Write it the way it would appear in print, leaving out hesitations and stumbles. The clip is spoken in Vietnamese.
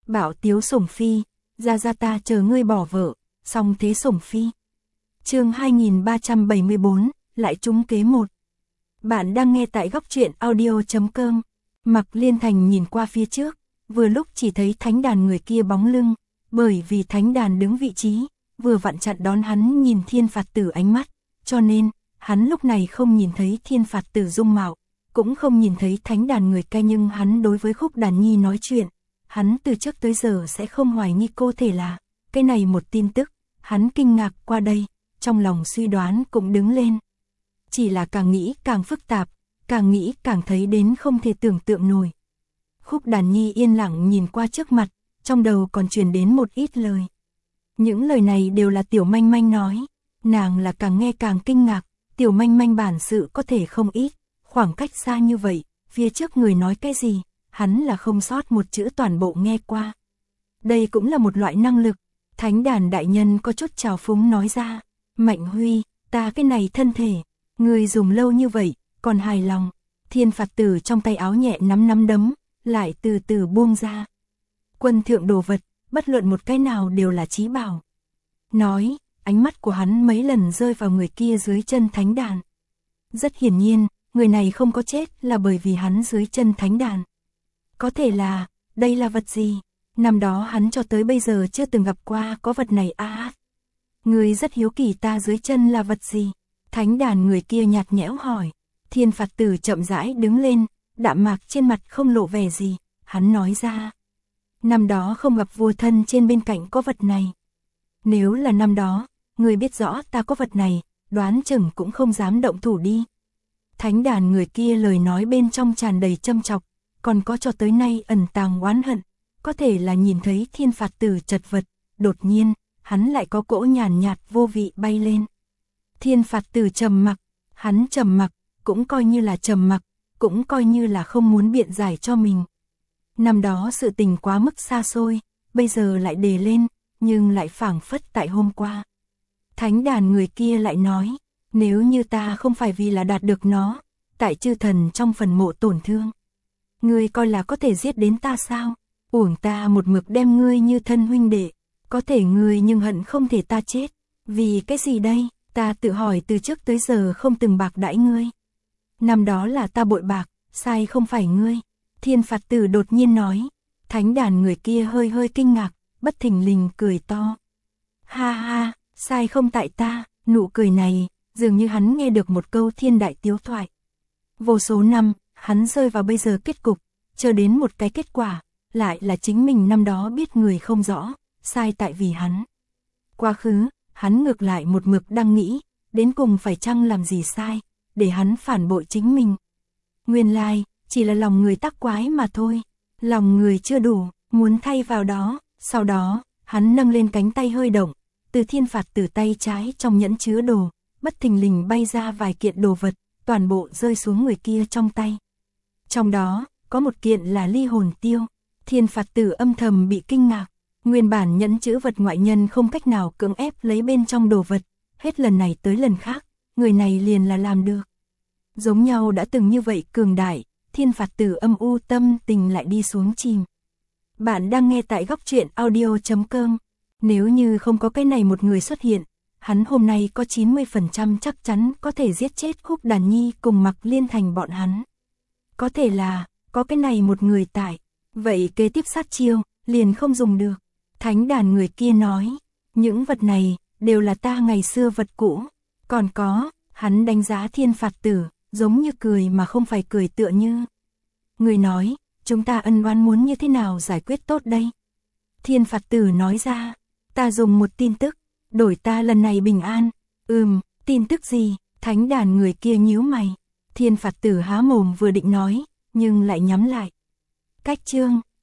Bạo tiếu sủng phi, ra ta chờ ngươi bỏ vợ, song thế sủng phi. Chương 2374, lại trúng kế một. Bạn đang nghe tại góc truyện audio.com. Mạc Liên Thành nhìn qua phía trước, vừa lúc chỉ thấy thánh đàn người kia bóng lưng, bởi vì thánh đàn đứng vị trí, vừa vặn chặn đón hắn nhìn Thiên Phạt Tử ánh mắt, cho nên, hắn lúc này không nhìn thấy Thiên Phạt Tử dung mạo, cũng không nhìn thấy thánh đàn người cai, nhưng hắn đối với Khúc Đàn Nhi nói chuyện, hắn từ trước tới giờ sẽ không hoài nghi cô thể là, cái này một tin tức, hắn kinh ngạc qua đây, trong lòng suy đoán cũng đứng lên. Chỉ là càng nghĩ càng phức tạp, càng nghĩ càng thấy đến không thể tưởng tượng nổi. Khúc Đàn Nhi yên lặng nhìn qua trước mặt, trong đầu còn truyền đến một ít lời. Những lời này đều là Tiểu Manh Manh nói, nàng là càng nghe càng kinh ngạc, Tiểu Manh Manh bản sự có thể không ít, khoảng cách xa như vậy, phía trước người nói cái gì, hắn là không sót một chữ toàn bộ nghe qua. Đây cũng là một loại năng lực, thánh đàn đại nhân có chút trào phúng nói ra, Mạnh Huy, ta cái này thân thể, người dùng lâu như vậy, còn hài lòng. Thiên Phạt Tử trong tay áo nhẹ nắm đấm, lại từ từ buông ra. Quân thượng đồ vật, bất luận một cái nào đều là chí bảo. Nói, ánh mắt của hắn mấy lần rơi vào người kia dưới chân thánh đàn. Rất hiển nhiên, người này không có chết là bởi vì hắn dưới chân thánh đàn. Có thể là, đây là vật gì? Năm đó hắn cho tới bây giờ chưa từng gặp qua có vật này à. Người rất hiếu kỳ ta dưới chân là vật gì? Thánh đàn người kia nhạt nhẽo hỏi. Thiên Phạt Tử chậm rãi đứng lên, đạm mạc trên mặt không lộ vẻ gì, hắn nói ra. Năm đó không gặp vua thân trên bên cạnh có vật này. Nếu là năm đó, người biết rõ ta có vật này, đoán chừng cũng không dám động thủ đi. Thánh đàn người kia lời nói bên trong tràn đầy châm chọc, còn có cho tới nay ẩn tàng oán hận, có thể là nhìn thấy Thiên Phạt Tử chật vật, đột nhiên, hắn lại có cỗ nhàn nhạt vô vị bay lên. Thiên Phạt Tử trầm mặc, hắn trầm mặc, cũng coi như là trầm mặc, cũng coi như là không muốn biện giải cho mình. Năm đó sự tình quá mức xa xôi, bây giờ lại đề lên, nhưng lại phảng phất tại hôm qua. Thánh đàn người kia lại nói, nếu như ta không phải vì là đạt được nó, tại chư thần trong phần mộ tổn thương. Ngươi coi là có thể giết đến ta sao? Uổng ta một mực đem ngươi như thân huynh đệ, có thể ngươi nhưng hận không thể ta chết. Vì cái gì đây? Ta tự hỏi từ trước tới giờ không từng bạc đãi ngươi. Năm đó là ta bội bạc, sai không phải ngươi. Thiên Phạt Tử đột nhiên nói. Thánh đàn người kia hơi hơi kinh ngạc, bất thình lình cười to. Ha ha, sai không tại ta, nụ cười này, dường như hắn nghe được một câu thiên đại tiếu thoại. Vô số năm, hắn rơi vào bây giờ kết cục, chờ đến một cái kết quả, lại là chính mình năm đó biết người không rõ, sai tại vì hắn. Quá khứ, hắn ngược lại một mực đang nghĩ, đến cùng phải chăng làm gì sai, để hắn phản bội chính mình. Nguyên lai, chỉ là lòng người tắc quái mà thôi, lòng người chưa đủ, muốn thay vào đó, sau đó, hắn nâng lên cánh tay hơi động, từ Thiên Phạt Tử tay trái trong nhẫn chứa đồ, bất thình lình bay ra vài kiện đồ vật, toàn bộ rơi xuống người kia trong tay. Trong đó, có một kiện là ly hồn tiêu, Thiên Phạt Tử âm thầm bị kinh ngạc, nguyên bản nhẫn chữ vật ngoại nhân không cách nào cưỡng ép lấy bên trong đồ vật, hết lần này tới lần khác, người này liền là làm được. Giống nhau đã từng như vậy cường đại, Thiên Phạt Tử âm u tâm tình lại đi xuống chìm. Bạn đang nghe tại góc truyện audio.com. Nếu như không có cái này một người xuất hiện, hắn hôm nay có 90% chắc chắn có thể giết chết Khúc Đàn Nhi cùng Mạc Liên Thành bọn hắn. Có thể là, có cái này một người tại, vậy kế tiếp sát chiêu, liền không dùng được. Thánh đàn người kia nói, những vật này, đều là ta ngày xưa vật cũ. Còn có, hắn đánh giá Thiên Phạt Tử, giống như cười mà không phải cười tựa như. Người nói, chúng ta ân oán muốn như thế nào giải quyết tốt đây? Thiên Phạt Tử nói ra, ta dùng một tin tức, đổi ta lần này bình an. Tin tức gì? Thánh đàn người kia nhíu mày. Thiên Phạt Tử há mồm vừa định nói, nhưng lại nhắm lại. Cách chương,